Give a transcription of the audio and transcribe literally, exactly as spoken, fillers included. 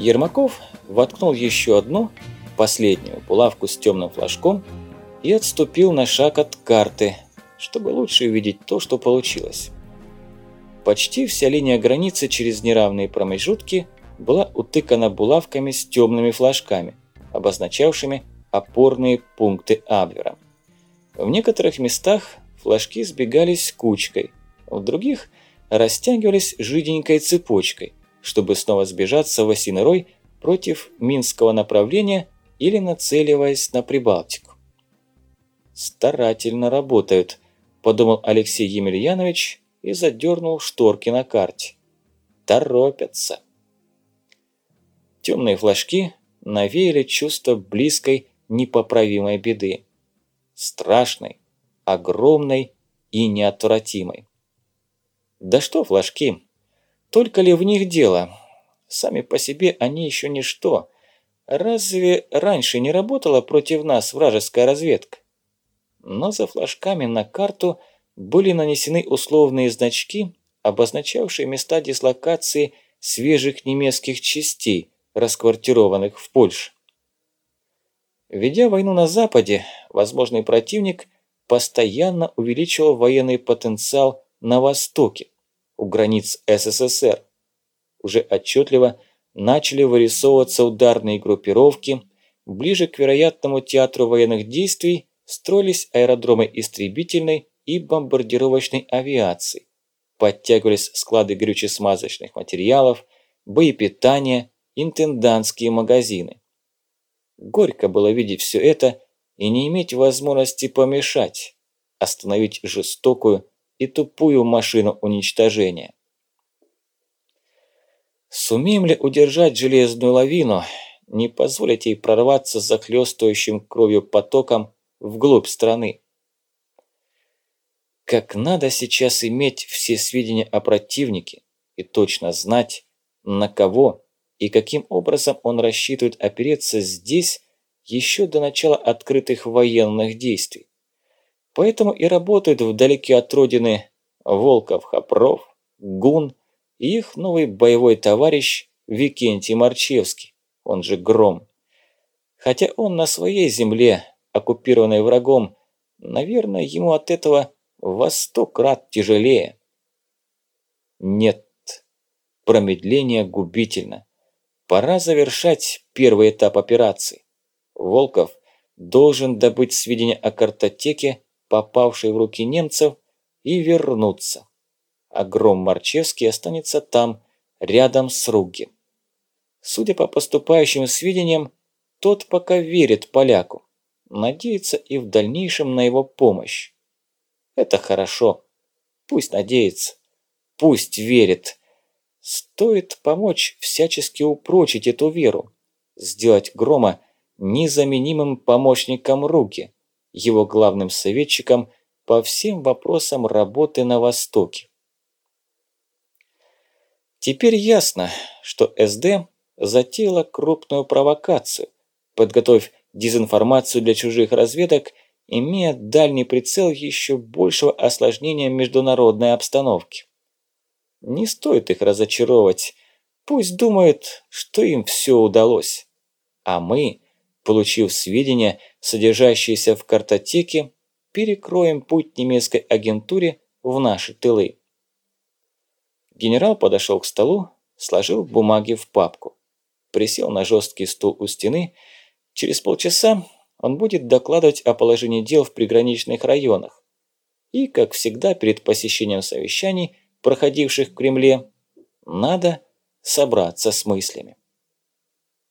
Ермаков воткнул еще одну, последнюю булавку с темным флажком и отступил на шаг от карты, чтобы лучше увидеть то, что получилось. Почти вся линия границы через неравные промежутки была утыкана булавками с темными флажками, обозначавшими опорные пункты Абвера. В некоторых местах флажки сбегались кучкой, в других растягивались жиденькой цепочкой, чтобы снова сбежаться в осиный рой против Минского направления или нацеливаясь на Прибалтику. «Старательно работают», – подумал Алексей Емельянович и задернул шторки на карте. «Торопятся». Темные флажки навеяли чувство близкой непоправимой беды. Страшной, огромной и неотвратимой. Да что флажки? Только ли в них дело? Сами по себе они еще ничто. Разве раньше не работала против нас вражеская разведка? Но за флажками на карту были нанесены условные значки, обозначавшие места дислокации свежих немецких частей, расквартированных в Польше. Ведя войну на Западе, возможный противник постоянно увеличивал военный потенциал на Востоке, у границ СССР. Уже отчетливо начали вырисовываться ударные группировки, ближе к вероятному театру военных действий строились аэродромы истребительной и бомбардировочной авиации, подтягивались склады горюче-смазочных материалов, боепитания, интендантские магазины. Горько было видеть все это и не иметь возможности помешать, остановить жестокую и тупую машину уничтожения. Сумеем ли удержать железную лавину, не позволить ей прорваться захлестывающим кровью потоком вглубь страны? Как надо сейчас иметь все сведения о противнике и точно знать, на кого и каким образом он рассчитывает опереться здесь еще до начала открытых военных действий. Поэтому и работают вдалеке от родины Волков-Хопров, Гун и их новый боевой товарищ Викентий Марчевский, он же Гром. Хотя он на своей земле, оккупированной врагом, наверное, ему от этого во сто крат тяжелее. Нет, промедление губительно. Пора завершать первый этап операции. Волков должен добыть сведения о картотеке, попавшей в руки немцев, и вернуться. А Гром Марчевский останется там, рядом с Ругги. Судя по поступающим сведениям, тот пока верит поляку, надеется и в дальнейшем на его помощь. Это хорошо. Пусть надеется, пусть верит. Стоит помочь всячески упрочить эту веру, сделать Грома незаменимым помощником Ругги, его главным советчиком по всем вопросам работы на Востоке. Теперь ясно, что СД затеяла крупную провокацию, подготовив дезинформацию для чужих разведок, имея дальний прицел еще большего осложнения международной обстановки. Не стоит их разочаровывать, пусть думают, что им все удалось. А мы, получив сведения, содержащиеся в картотеке, перекроем путь немецкой агентуре в наши тылы. Генерал подошел к столу, сложил бумаги в папку, присел на жесткий стул у стены. Через полчаса он будет докладывать о положении дел в приграничных районах. И, как всегда, перед посещением совещаний, проходивших в Кремле, надо собраться с мыслями.